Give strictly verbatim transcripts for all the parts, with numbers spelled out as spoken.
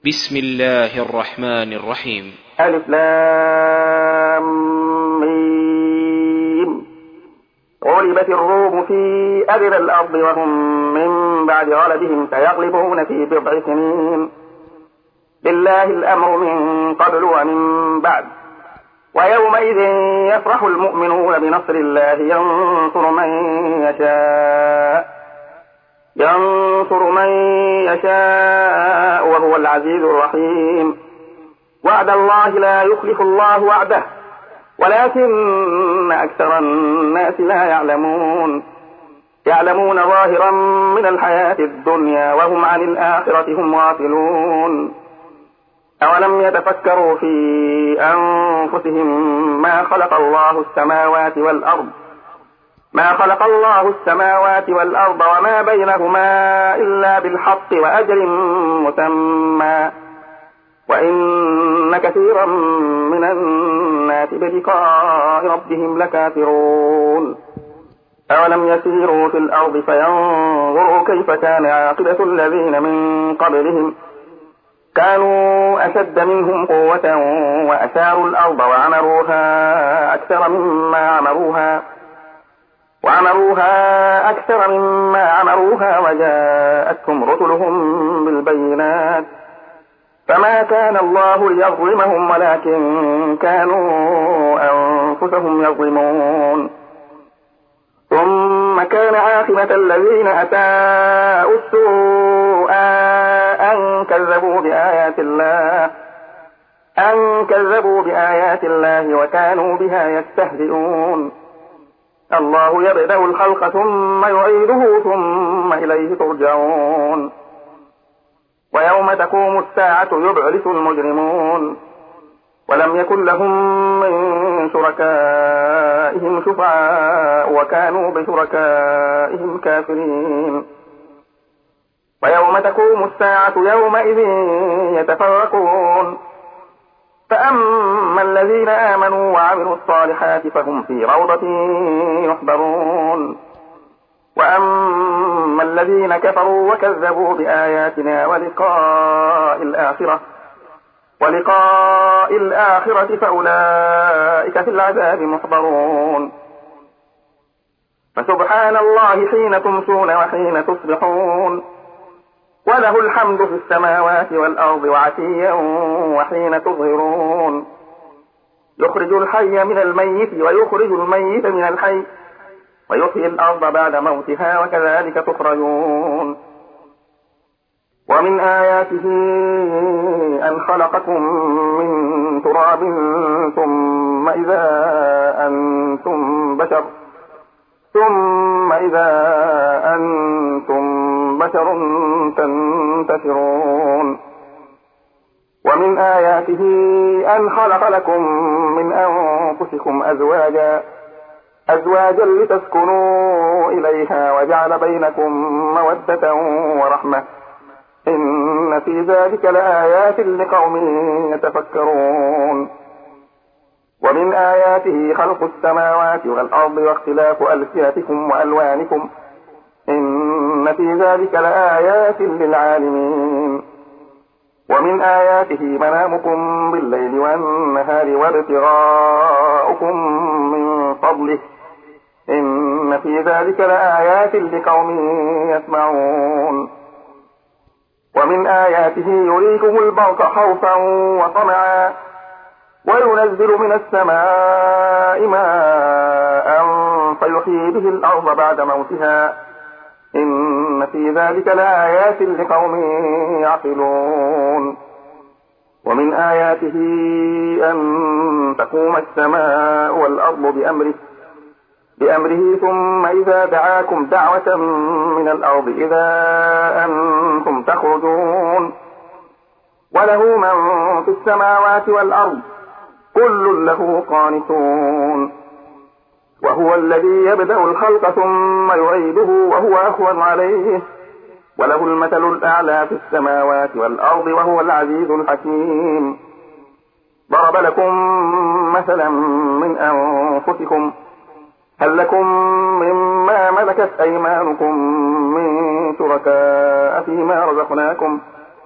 بسم الله الرحمن الرحيم. ألف لام ميم. غلبت الروم في أدنى الأرض وهم من بعد غلبهم سيغلبون في بضع سنين. لله الأمر من قبل ومن بعد. ويومئذ يفرح المؤمنون بنصر الله ينصر من يشاء ينصر من يشاء وهو العزيز الرحيم. وعد الله لا يخلف الله وعده ولكن أكثر الناس لا يعلمون. يعلمون ظاهرا من الحياة الدنيا وهم عن الآخرة هم غافلون. أولم يتفكروا في أنفسهم ما خلق الله السماوات والأرض ما خلق الله السماوات والأرض وما بينهما إلا بالحق وأجل مسمى وإن كثيرا من الناس بلقاء ربهم لكافرون. أولم يسيروا في الأرض فينظروا كيف كان عاقبة الذين من قبلهم كانوا أشد منهم قوة وأثاروا الأرض وعمروها أكثر مما عمروها وعمروها أكثر مما عمروها وجاءتهم رسلهم بالبينات فما كان الله ليظلمهم ولكن كانوا أنفسهم يظلمون. ثم كان عاقبة الذين أساءوا السوء أن كذبوا بآيات الله أن كذبوا بآيات الله وكانوا بها يستهزئون. الله يبدأ الخلق ثم يعيده ثم إليه ترجعون. ويوم تقوم الساعة يبعث المجرمون ولم يكن لهم من شركائهم شفعاء وكانوا بشركائهم كافرين. ويوم تقوم الساعة يومئذ يتفرقون فأما الذين آمنوا وعملوا الصالحات فهم في روضة يحبرون وأما الذين كفروا وكذبوا بآياتنا ولقاء الآخرة ولقاء الآخرة فأولئك في العذاب محضرون. فسبحان الله حين تمسون وحين تصبحون وله الحمد في السماوات والأرض وعشيا وحين تظهرون. يخرج الحي من الميت ويخرج الميت من الحي ويحيي الأرض بعد موتها وكذلك تخرجون. ومن آياته أن خلقكم من تراب ثم إذا أنتم بشر ثم إذا أنتم بشر تنتشرون. ومن آياته أن خلق لكم من أنفسكم أزواجا أزواجا لتسكنوا إليها وجعل بينكم مودة ورحمة إن في ذلك لآيات لقوم يتفكرون. ومن آياته خلق السماوات والأرض واختلاف ألسنتكم وألوانكم إن في ذلك لآيات للعالمين. ومن آياته منامكم بالليل والنهار وابتغاؤكم من فضله إن في ذلك لآيات لقوم يسمعون. ومن آياته يريكم البرق خوفا وطمعا وينزل من السماء ماء فيحيي به الأرض بعد موتها إن في ذلك لآيات لقوم يعقلون. ومن آياته أن تقوم السماء والأرض بأمره بأمره ثم إذا دعاكم دعوة من الأرض إذا أنتم تخرجون. وله من في السماوات والأرض كل له قانتون. وهو الذي يبدأ الخلق ثم يعيده وهو أهون عليه وله المثل الأعلى في السماوات والأرض وهو العزيز الحكيم. ضرب لكم مثلا من أنفسكم هل لكم مما ملكت أيمانكم من شركاء فيما رزقناكم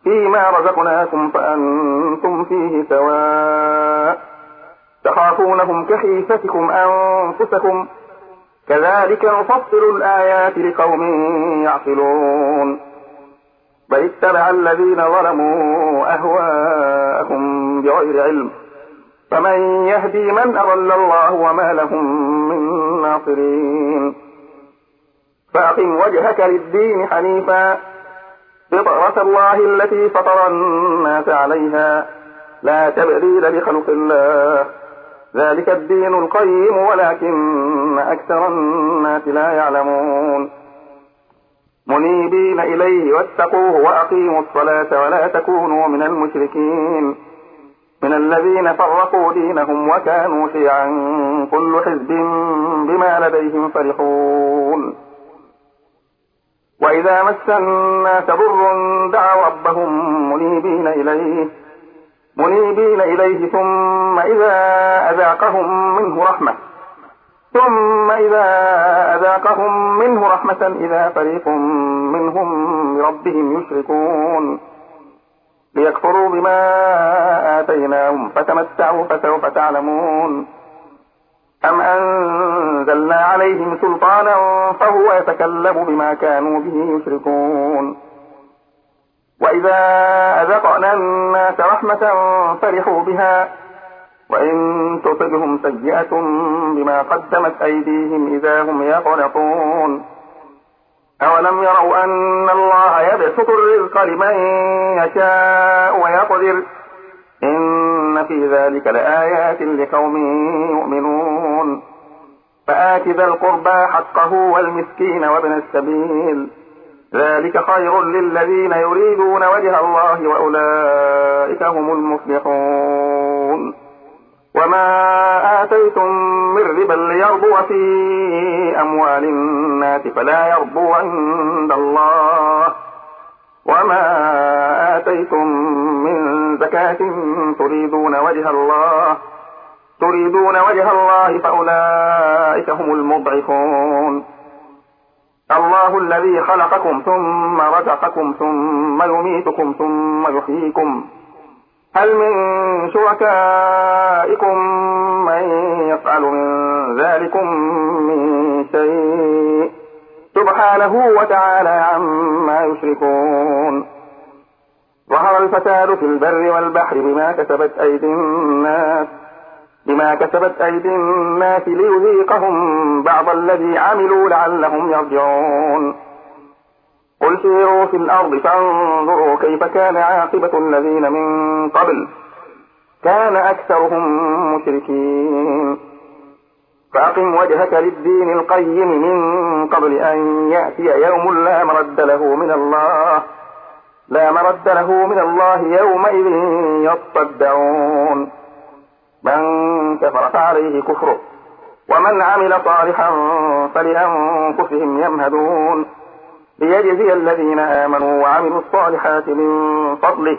فيما رزقناكم فأنتم فيه سواء تخافونهم كخيفتكم أنفسكم كذلك نفصل الآيات لقوم يعقلون بل اتبع الذين ظلموا أهواءهم بغير علم فمن يهدي من أضل الله وما لهم من ناصرين فأقم وجهك للدين حنيفا فطرة الله التي فطر الناس عليها لا تبديل لخلق الله ذلك الدين القيم ولكن أكثر الناس لا يعلمون منيبين إليه واتقوه وأقيموا الصلاة ولا تكونوا من المشركين من الذين فرقوا دينهم وكانوا شيعا كل حزب بما لديهم فرحون وإذا مس الناس ضر دعوا ربهم منيبين إليه منيبين إليه ثم إذا أذاقهم منه رحمة ثم إذا أذاقهم منه رحمة إذا فريق منهم بربهم يشركون ليكفروا بما آتيناهم فتمتعوا فسوف تعلمون أم أنزلنا عليهم سلطانا فهو يتكلم بما كانوا به يشركون وإذا أذقنا الناس رحمة فرحوا بها وإن تصبهم سيئة بما قدمت أيديهم إذا هم يقنطون أولم يروا أن الله يبسط الرزق لمن يشاء ويقدر إن في ذلك لآيات لقوم يؤمنون فآت ذا القربى حقه والمسكين وابن السبيل ذلك خير للذين يريدون وجه الله وأولئك هم المفلحون وما آتيتم من ربا ليربو في أموال الناس فلا يربو عند الله وما آتيتم من زكاة تريدون وجه الله تريدون وجه الله فأولئك هم المضعفون الله الذي خلقكم ثم رزقكم ثم يميتكم ثم يحييكم هل من شركائكم من يفعل من ذلكم من شيء سبحانه وتعالى عما يشركون ظهر الفساد في البر والبحر بما كسبت أيدي الناس بما كسبت أيدي الناس ليذيقهم بعض الذي عملوا لعلهم يرجعون قل سيروا في الأرض فانظروا كيف كان عاقبة الذين من قبل كان أكثرهم مشركين فأقم وجهك للدين القيم من قبل أن يأتي يوم لا مرد له من الله لا مرد له من الله يومئذ يصدعون من كفر فعليه كفره ومن عمل صالحا فلأنفسهم يمهدون ليجزي الذين آمنوا وعملوا الصالحات من فضله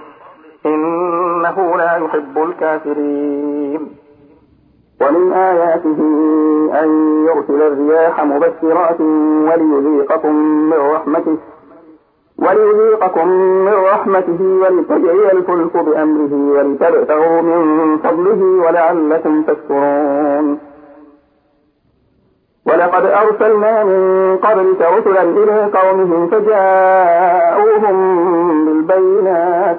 إنه لا يحب الكافرين ومن آياته أن يرسل الرياح مبشرات وليذيقكم من رحمته وليذيقكم من رحمته ولتجري الفلك بأمره ولتبتغوا من فضله ولعلكم تشكرون ولقد أرسلنا من قبلك رسلا إلى قومهم فجاءوهم بالبينات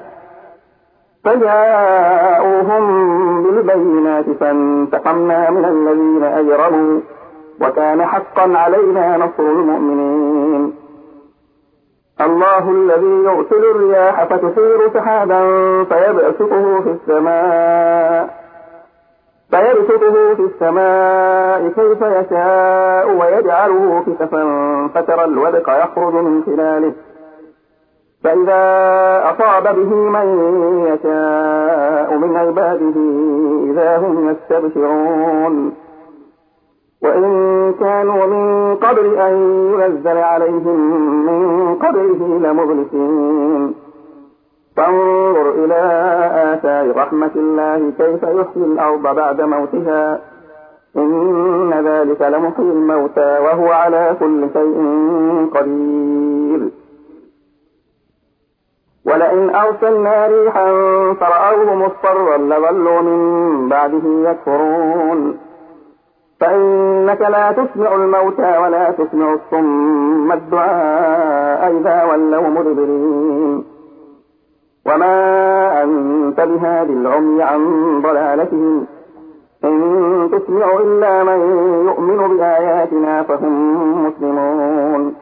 فجاءوهم بالبينات فانتقمنا من الذين أجرموا وكان حقا علينا نصر المؤمنين الله الذي يرسل الرياح فتثير سحابا فيبسطه في السماء فيبسطه في السماء كيف يشاء ويجعله كسفا فترى الودق يخرج من خلاله فإذا أصاب به من يشاء من عباده إذا هم يستبشرون وإن كانوا من قبل أن ينزل عليهم من قبله لمبلسين فانظر إلى آثار رحمة الله كيف يحيي الأرض بعد موتها إن ذلك لمحيي الموتى وهو على كل شيء قدير ولئن أرسلنا ريحا فرأوه مصفرا لظلوا من بعده يكفرون فإنك لا تسمع الموتى ولا تسمع الصم الدعاء إذا ولوا مدبرين وما أنت بهاد العمي عن ضلالتهم إن تسمع إلا من يؤمن بآياتنا فهم مسلمون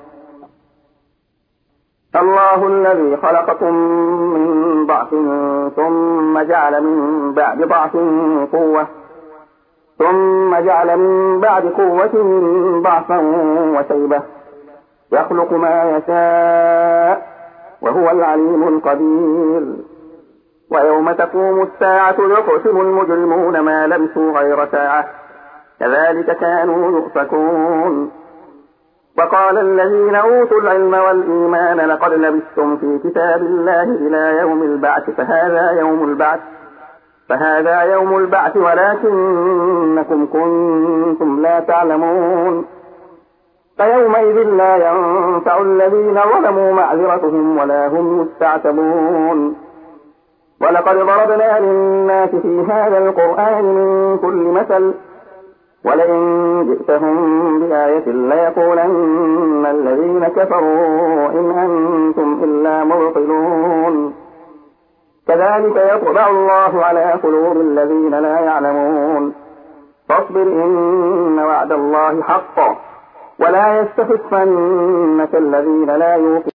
الله الذي خلقكم من ضعف ثم جعل من بعد ضعف قوة ثم جعل من بعد قوة ضعفا وشيبة يخلق ما يشاء وهو العليم القدير ويوم تقوم الساعة يقسم المجرمون ما لبثوا غير ساعة كذلك كانوا يؤفكون وقال الذين أوتوا العلم والإيمان لقد لبثتم في كتاب الله إلى يوم البعث فهذا يوم البعث فهذا يوم البعث ولكنكم كنتم لا تعلمون فيومئذ لا ينفع الذين ظلموا معذرتهم ولا هم يستعتبون ولقد ضربنا للناس في هذا القرآن من كل مثل ولئن جئتهم بآية ليقولن الذين كفروا إن أنتم إلا مبطلون كذلك يطبع الله على قلوب الذين لا يعلمون فاصبر إن وعد الله حق ولا يستخفنك الذين لا يوقنون